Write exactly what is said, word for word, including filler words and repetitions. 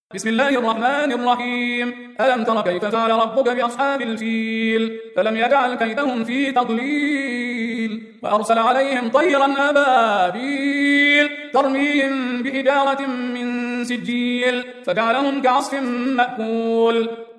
بسم الله الرحمن الرحيم. ألم تر كيف فعل ربك بأصحاب الفيل؟ فلم يجعل كيدهم في تضليل وأرسل عليهم طيرا أبابيل ترميهم بحجارة من سجيل فجعلهم كعصف مأكول.